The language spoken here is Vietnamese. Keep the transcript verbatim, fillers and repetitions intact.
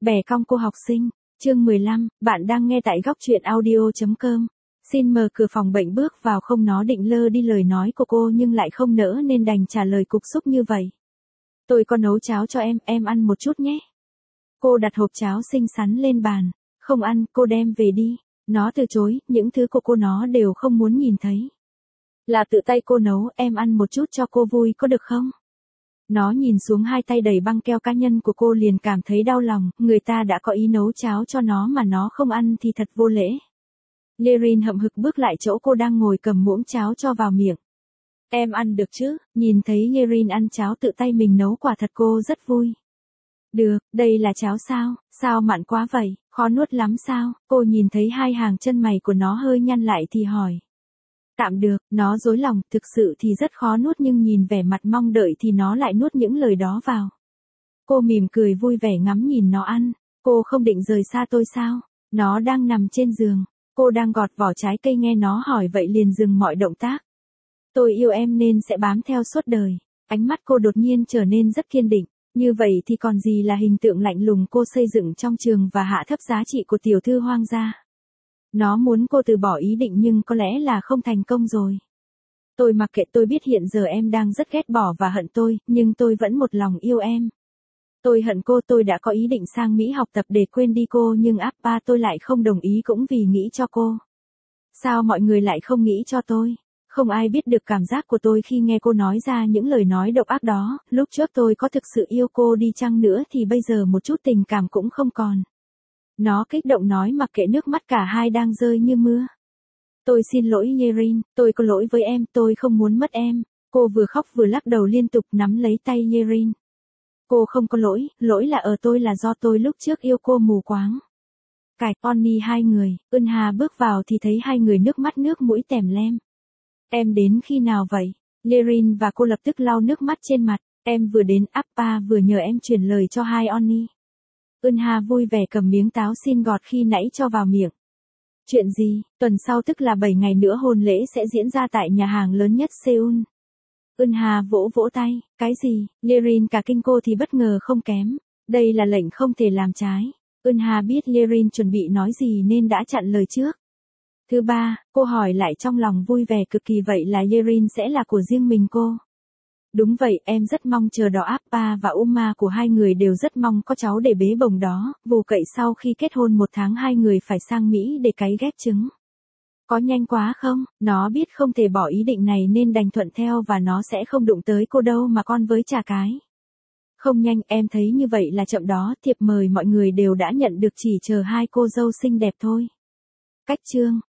Bè cong cô học sinh, chương mười lăm, bạn đang nghe tại góc truyện audio chấm com. Xin mở cửa phòng bệnh bước vào không, nó định lơ đi lời nói của cô nhưng lại không nỡ nên đành trả lời cục súc như vậy. Tôi có nấu cháo cho em, em ăn một chút nhé. Cô đặt hộp cháo xinh xắn lên bàn. Không ăn, cô đem về đi. Nó từ chối, những thứ của cô nó đều không muốn nhìn thấy. Là tự tay cô nấu, em ăn một chút cho cô vui có được không? Nó nhìn xuống hai tay đầy băng keo cá nhân của cô liền cảm thấy đau lòng, người ta đã có ý nấu cháo cho nó mà nó không ăn thì thật vô lễ. Yerin hậm hực bước lại chỗ cô đang ngồi cầm muỗng cháo cho vào miệng. Em ăn được chứ? Nhìn thấy Yerin ăn cháo tự tay mình nấu quả thật cô rất vui. Được, đây là cháo sao? Sao mặn quá vậy? Khó nuốt lắm sao? Cô nhìn thấy hai hàng chân mày của nó hơi nhăn lại thì hỏi. Tạm được, nó dối lòng, thực sự thì rất khó nuốt nhưng nhìn vẻ mặt mong đợi thì nó lại nuốt những lời đó vào. Cô mỉm cười vui vẻ ngắm nhìn nó ăn. Cô không định rời xa tôi sao? Nó đang nằm trên giường. Cô đang gọt vỏ trái cây nghe nó hỏi vậy liền dừng mọi động tác. Tôi yêu em nên sẽ bám theo suốt đời. Ánh mắt cô đột nhiên trở nên rất kiên định. Như vậy thì còn gì là hình tượng lạnh lùng cô xây dựng trong trường và hạ thấp giá trị của tiểu thư hoang gia. Nó muốn cô từ bỏ ý định nhưng có lẽ là không thành công rồi. Tôi mặc kệ, tôi biết hiện giờ em đang rất ghét bỏ và hận tôi, nhưng tôi vẫn một lòng yêu em. Tôi hận cô, tôi đã có ý định sang Mỹ học tập để quên đi cô nhưng Appa tôi lại không đồng ý cũng vì nghĩ cho cô. Sao mọi người lại không nghĩ cho tôi? Không ai biết được cảm giác của tôi khi nghe cô nói ra những lời nói độc ác đó, lúc trước tôi có thực sự yêu cô đi chăng nữa thì bây giờ một chút tình cảm cũng không còn. Nó kích động nói mặc kệ nước mắt cả hai đang rơi như mưa. Tôi xin lỗi Yerin, tôi có lỗi với em, tôi không muốn mất em. Cô vừa khóc vừa lắc đầu liên tục nắm lấy tay Yerin. Cô không có lỗi, lỗi là ở tôi, là do tôi lúc trước yêu cô mù quáng. Cải Pony hai người, Eunha bước vào thì thấy hai người nước mắt nước mũi tèm lem. Em đến khi nào vậy? Yerin và cô lập tức lau nước mắt trên mặt. Em vừa đến, Appa vừa nhờ em truyền lời cho hai Oni. Eunha vui vẻ cầm miếng táo xin gọt khi nãy cho vào miệng. Chuyện gì? Tuần sau tức là bảy ngày nữa hôn lễ sẽ diễn ra tại nhà hàng lớn nhất Seoul. Eunha vỗ vỗ tay. Cái gì? Yerin cả kinh, cô thì bất ngờ không kém. Đây là lệnh không thể làm trái. Eunha biết Yerin chuẩn bị nói gì nên đã chặn lời trước. Thứ ba, cô hỏi lại trong lòng vui vẻ cực kỳ, vậy là Yerin sẽ là của riêng mình cô. Đúng vậy, em rất mong chờ đó. Appa và Uma của hai người đều rất mong có cháu để bế bồng đó, vù cậy sau khi kết hôn một tháng hai người phải sang Mỹ để cấy ghép trứng. Có nhanh quá không? Nó biết không thể bỏ ý định này nên đành thuận theo và nó sẽ không đụng tới cô đâu mà con với chà cái. Không nhanh, em thấy như vậy là chậm đó, thiệp mời mọi người đều đã nhận được, chỉ chờ hai cô dâu xinh đẹp thôi. Cách chương,